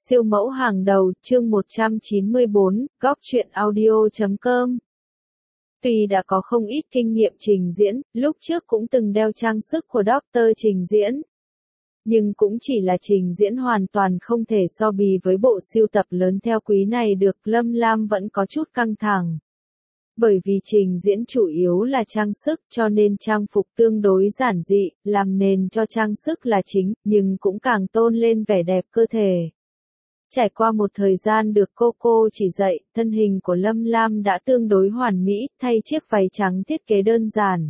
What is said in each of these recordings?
Siêu mẫu hàng đầu, chương 194, góc truyện audio.com. Tuy đã có không ít kinh nghiệm trình diễn, lúc trước cũng từng đeo trang sức của Dr. trình diễn. Nhưng cũng chỉ là trình diễn hoàn toàn không thể so bì với bộ sưu tập lớn theo quý này được. Lâm Lam vẫn có chút căng thẳng. Bởi vì trình diễn chủ yếu là trang sức cho nên trang phục tương đối giản dị, làm nền cho trang sức là chính, nhưng cũng càng tôn lên vẻ đẹp cơ thể. Trải qua một thời gian được cô chỉ dạy, thân hình của Lâm Lam đã tương đối hoàn mỹ, thay chiếc váy trắng thiết kế đơn giản.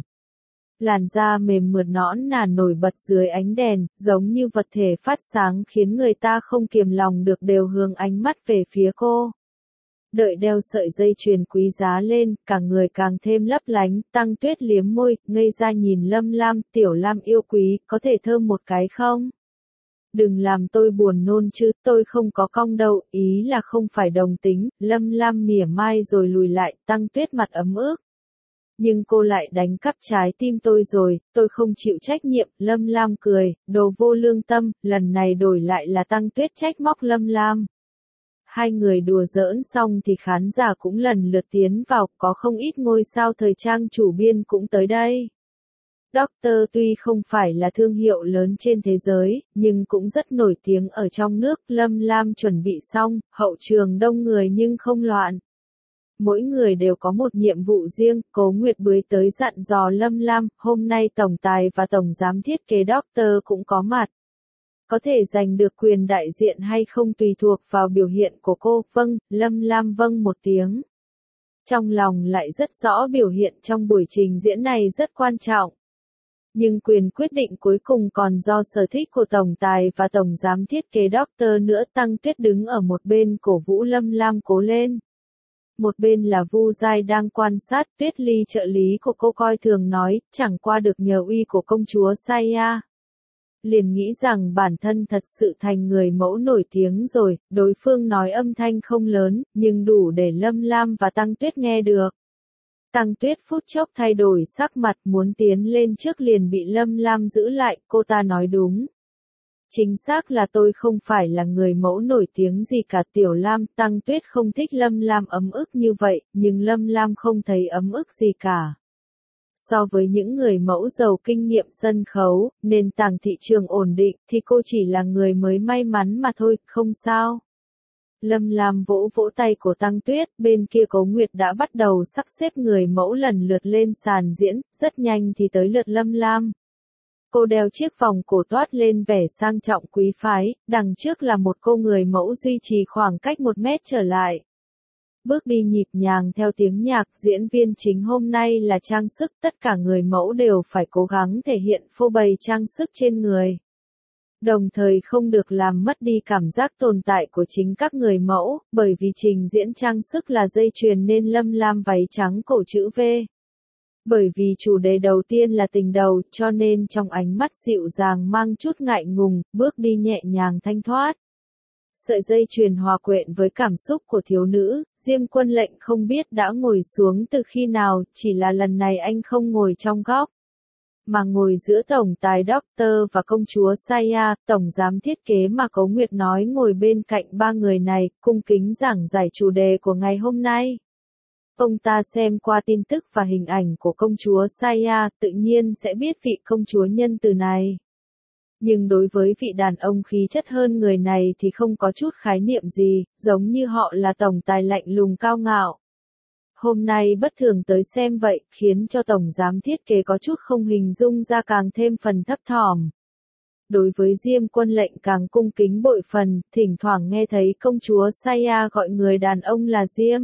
Làn da mềm mượt nõn nà nổi bật dưới ánh đèn, giống như vật thể phát sáng khiến người ta không kiềm lòng được đều hướng ánh mắt về phía cô. Đợi đeo sợi dây chuyền quý giá lên, cả người càng thêm lấp lánh. Tăng Tuyết liếm môi, ngây ra nhìn Lâm Lam. Tiểu Lam yêu quý, có thể thơm một cái không? Đừng làm tôi buồn nôn chứ, tôi không có cong đâu, ý là không phải đồng tính. Lâm Lam mỉa mai rồi lùi lại. Tăng Tuyết mặt ấm ức. Nhưng cô lại đánh cắp trái tim tôi rồi, tôi không chịu trách nhiệm. Lâm Lam cười, đồ vô lương tâm. Lần này đổi lại là Tăng Tuyết trách móc Lâm Lam. Hai người đùa giỡn xong thì khán giả cũng lần lượt tiến vào, có không ít ngôi sao thời trang chủ biên cũng tới đây. Dr. tuy không phải là thương hiệu lớn trên thế giới, nhưng cũng rất nổi tiếng ở trong nước. Lâm Lam chuẩn bị xong, hậu trường đông người nhưng không loạn. Mỗi người đều có một nhiệm vụ riêng. Cố Nguyệt Bưởi tới dặn dò Lâm Lam, hôm nay tổng tài và tổng giám thiết kế Dr. cũng có mặt. Có thể giành được quyền đại diện hay không tùy thuộc vào biểu hiện của cô. Vâng, Lâm Lam vâng một tiếng. Trong lòng lại rất rõ biểu hiện trong buổi trình diễn này rất quan trọng. Nhưng quyền quyết định cuối cùng còn do sở thích của tổng tài và tổng giám thiết kế Dr. nữa. Tăng Tuyết đứng ở một bên cổ vũ Lâm Lam cố lên. Một bên là Vu Giai đang quan sát. Tuyết Ly trợ lý của cô coi thường nói, chẳng qua được nhờ uy của công chúa Saya. Liền nghĩ rằng bản thân thật sự thành người mẫu nổi tiếng rồi. Đối phương nói âm thanh không lớn, nhưng đủ để Lâm Lam và Tăng Tuyết nghe được. Tăng Tuyết phút chốc thay đổi sắc mặt, muốn tiến lên trước liền bị Lâm Lam giữ lại. Cô ta nói đúng. Chính xác là tôi không phải là người mẫu nổi tiếng gì cả. Tiểu Lam. Tăng Tuyết không thích Lâm Lam ấm ức như vậy, nhưng Lâm Lam không thấy ấm ức gì cả. So với những người mẫu giàu kinh nghiệm sân khấu, nền tảng thị trường ổn định, thì cô chỉ là người mới may mắn mà thôi, không sao. Lâm Lam vỗ vỗ tay của Tăng Tuyết, bên kia Cố Nguyệt đã bắt đầu sắp xếp người mẫu lần lượt lên sàn diễn, rất nhanh thì tới lượt Lâm Lam. Cô đeo chiếc vòng cổ toát lên vẻ sang trọng quý phái, đằng trước là một cô người mẫu duy trì khoảng cách 1 mét trở lại. Bước đi nhịp nhàng theo tiếng nhạc. Diễn viên chính hôm nay là trang sức, tất cả người mẫu đều phải cố gắng thể hiện phô bày trang sức trên người. Đồng thời không được làm mất đi cảm giác tồn tại của chính các người mẫu, bởi vì trình diễn trang sức là dây chuyền nên Lâm Lam váy trắng cổ chữ V. Bởi vì chủ đề đầu tiên là tình đầu, cho nên trong ánh mắt dịu dàng mang chút ngại ngùng, bước đi nhẹ nhàng thanh thoát. Sợi dây chuyền hòa quyện với cảm xúc của thiếu nữ. Diêm Quân Lệnh không biết đã ngồi xuống từ khi nào, chỉ là lần này anh không ngồi trong góc, mà ngồi giữa tổng tài Dr. và công chúa Saya. Tổng giám thiết kế mà Cố Nguyệt nói ngồi bên cạnh ba người này, cung kính giảng giải chủ đề của ngày hôm nay. Ông ta xem qua tin tức và hình ảnh của công chúa Saya, tự nhiên sẽ biết vị công chúa nhân từ này. Nhưng đối với vị đàn ông khí chất hơn người này thì không có chút khái niệm gì, giống như họ là tổng tài lạnh lùng cao ngạo. Hôm nay bất thường tới xem vậy, khiến cho tổng giám thiết kế có chút không hình dung ra, càng thêm phần thấp thỏm. Đối với Diêm Quân Lệnh càng cung kính bội phần, thỉnh thoảng nghe thấy công chúa Saya gọi người đàn ông là Diêm.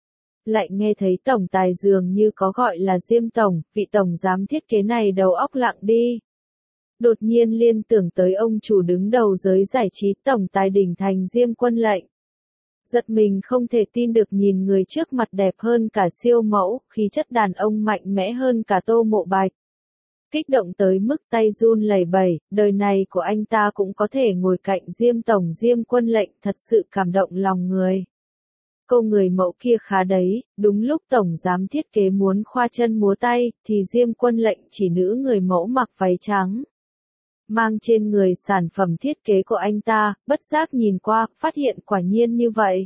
Lại nghe thấy tổng tài dường như có gọi là Diêm tổng, vị tổng giám thiết kế này đầu óc lặng đi. Đột nhiên liên tưởng tới ông chủ đứng đầu giới giải trí, tổng tài đỉnh thành Diêm Quân Lệnh. Giật mình không thể tin được nhìn người trước mặt đẹp hơn cả siêu mẫu, khí chất đàn ông mạnh mẽ hơn cả Tô Mộ Bạch. Kích động tới mức tay run lẩy bẩy, đời này của anh ta cũng có thể ngồi cạnh Diêm tổng Diêm Quân Lệnh, thật sự cảm động lòng người. Cô người mẫu kia khá đấy. Đúng lúc tổng giám thiết kế muốn khoa chân múa tay, thì Diêm Quân Lệnh chỉ nữ người mẫu mặc váy trắng. mang trên người sản phẩm thiết kế của anh ta, bất giác nhìn qua, phát hiện quả nhiên như vậy.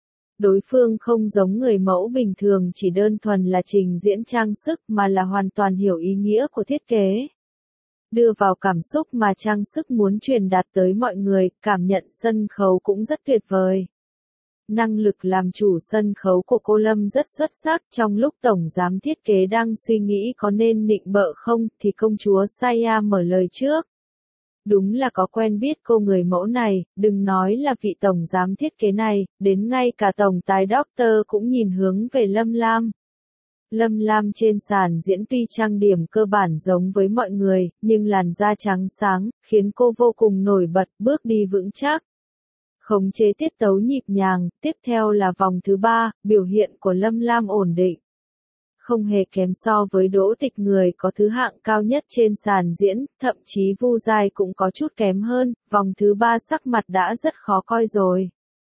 Đối phương không giống người mẫu bình thường chỉ đơn thuần là trình diễn trang sức mà là hoàn toàn hiểu ý nghĩa của thiết kế. Đưa vào cảm xúc mà trang sức muốn truyền đạt tới mọi người, cảm nhận sân khấu cũng rất tuyệt vời. Năng lực làm chủ sân khấu của cô Lâm rất xuất sắc, trong lúc tổng giám thiết kế đang suy nghĩ có nên nịnh bợ không, thì công chúa Saya mở lời trước. Đúng là có quen biết cô người mẫu này, đừng nói là vị tổng giám thiết kế này, đến ngay cả tổng tài Doctor cũng nhìn hướng về Lâm Lam. Lâm Lam trên sàn diễn tuy trang điểm cơ bản giống với mọi người, nhưng làn da trắng sáng, khiến cô vô cùng nổi bật, bước đi vững chắc. Khống chế tiết tấu nhịp nhàng, tiếp theo là vòng thứ 3, biểu hiện của Lâm Lam ổn định. Không hề kém so với Đỗ Tịch người có thứ hạng cao nhất trên sàn diễn, thậm chí Vu Giai cũng có chút kém hơn, vòng thứ 3 sắc mặt đã rất khó coi rồi.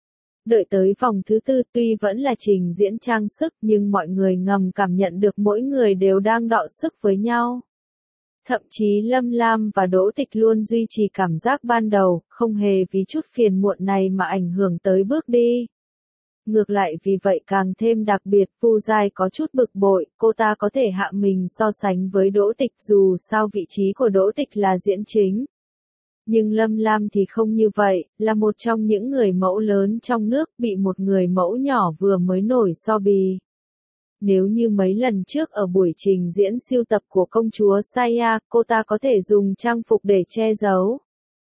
Đợi tới vòng thứ 4 tuy vẫn là trình diễn trang sức nhưng mọi người ngầm cảm nhận được mỗi người đều đang đọ sức với nhau. Thậm chí Lâm Lam và Đỗ Tịch luôn duy trì cảm giác ban đầu, không hề vì chút phiền muộn này mà ảnh hưởng tới bước đi. Ngược lại vì vậy càng thêm đặc biệt, Vu Giai có chút bực bội, cô ta có thể hạ mình so sánh với Đỗ Tịch dù sao vị trí của Đỗ Tịch là diễn chính. Nhưng Lâm Lam thì không như vậy, là một trong những người mẫu lớn trong nước bị một người mẫu nhỏ vừa mới nổi so bì. Nếu như mấy lần trước ở buổi trình diễn siêu tập của công chúa Saya, cô ta có thể dùng trang phục để che giấu.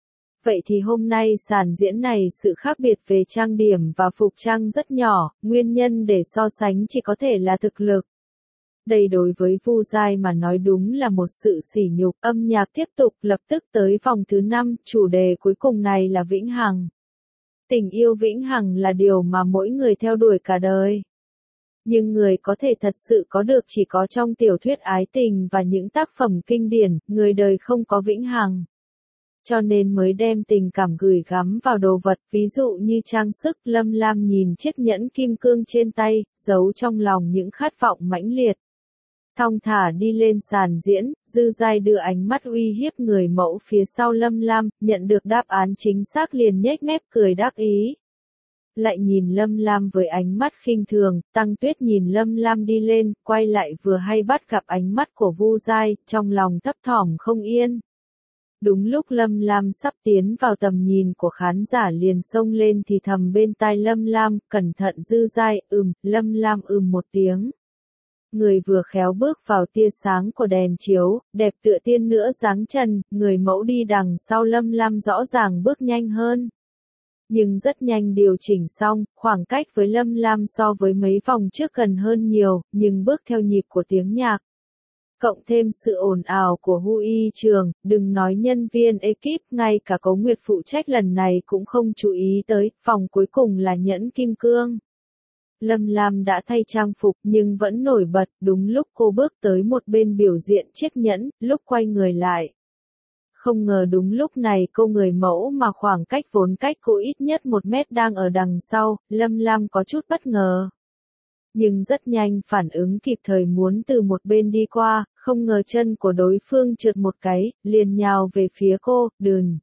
Vậy thì hôm nay sàn diễn này sự khác biệt về trang điểm và phục trang rất nhỏ, nguyên nhân để so sánh chỉ có thể là thực lực. Đây đối với Vu Giai mà nói đúng là một sự sỉ nhục. Âm nhạc tiếp tục lập tức tới vòng thứ 5, chủ đề cuối cùng này là vĩnh hằng. Tình yêu vĩnh hằng là điều mà mỗi người theo đuổi cả đời. Nhưng người có thể thật sự có được chỉ có trong tiểu thuyết ái tình và những tác phẩm kinh điển, người đời không có vĩnh hằng. Cho nên mới đem tình cảm gửi gắm vào đồ vật, ví dụ như trang sức. Lâm Lam nhìn chiếc nhẫn kim cương trên tay, giấu trong lòng những khát vọng mãnh liệt. Thong thả đi lên sàn diễn, Dư Giai đưa ánh mắt uy hiếp người mẫu phía sau Lâm Lam, nhận được đáp án chính xác liền nhếch mép cười đắc ý. Lại nhìn Lâm Lam với ánh mắt khinh thường, Tăng Tuyết nhìn Lâm Lam đi lên, quay lại vừa hay bắt gặp ánh mắt của Vu Giai, trong lòng thấp thỏm không yên. Đúng lúc Lâm Lam sắp tiến vào tầm nhìn của khán giả liền xông lên thì thầm bên tai Lâm Lam, cẩn thận Dư Giai, Lâm Lam một tiếng. Người vừa khéo bước vào tia sáng của đèn chiếu, đẹp tựa tiên nữa dáng trần, người mẫu đi đằng sau Lâm Lam rõ ràng bước nhanh hơn. Nhưng rất nhanh điều chỉnh xong, khoảng cách với Lâm Lam so với mấy vòng trước gần hơn nhiều, nhưng bước theo nhịp của tiếng nhạc. Cộng thêm sự ồn ào của Hu Y Trường, đừng nói nhân viên ekip, ngay cả Cố Nguyệt phụ trách lần này cũng không chú ý tới, vòng cuối cùng là nhẫn kim cương. Lâm Lam đã thay trang phục nhưng vẫn nổi bật, đúng lúc cô bước tới một bên biểu diễn chiếc nhẫn, lúc quay người lại. Không ngờ đúng lúc này cô người mẫu mà khoảng cách vốn cách cô ít nhất 1 mét đang ở đằng sau, Lâm Lam có chút bất ngờ. Nhưng rất nhanh phản ứng kịp thời muốn từ một bên đi qua, không ngờ chân của đối phương trượt một cái, liền nhào về phía cô, đừng.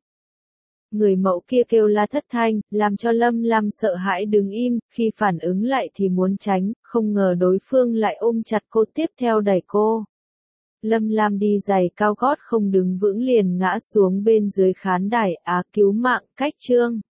Người mẫu kia kêu la thất thanh, làm cho Lâm Lam sợ hãi đứng im, khi phản ứng lại thì muốn tránh, không ngờ đối phương lại ôm chặt cô tiếp theo đẩy cô. Lâm Lam đi giày cao gót không đứng vững liền ngã xuống bên dưới khán đài, cứu mạng, cách chương.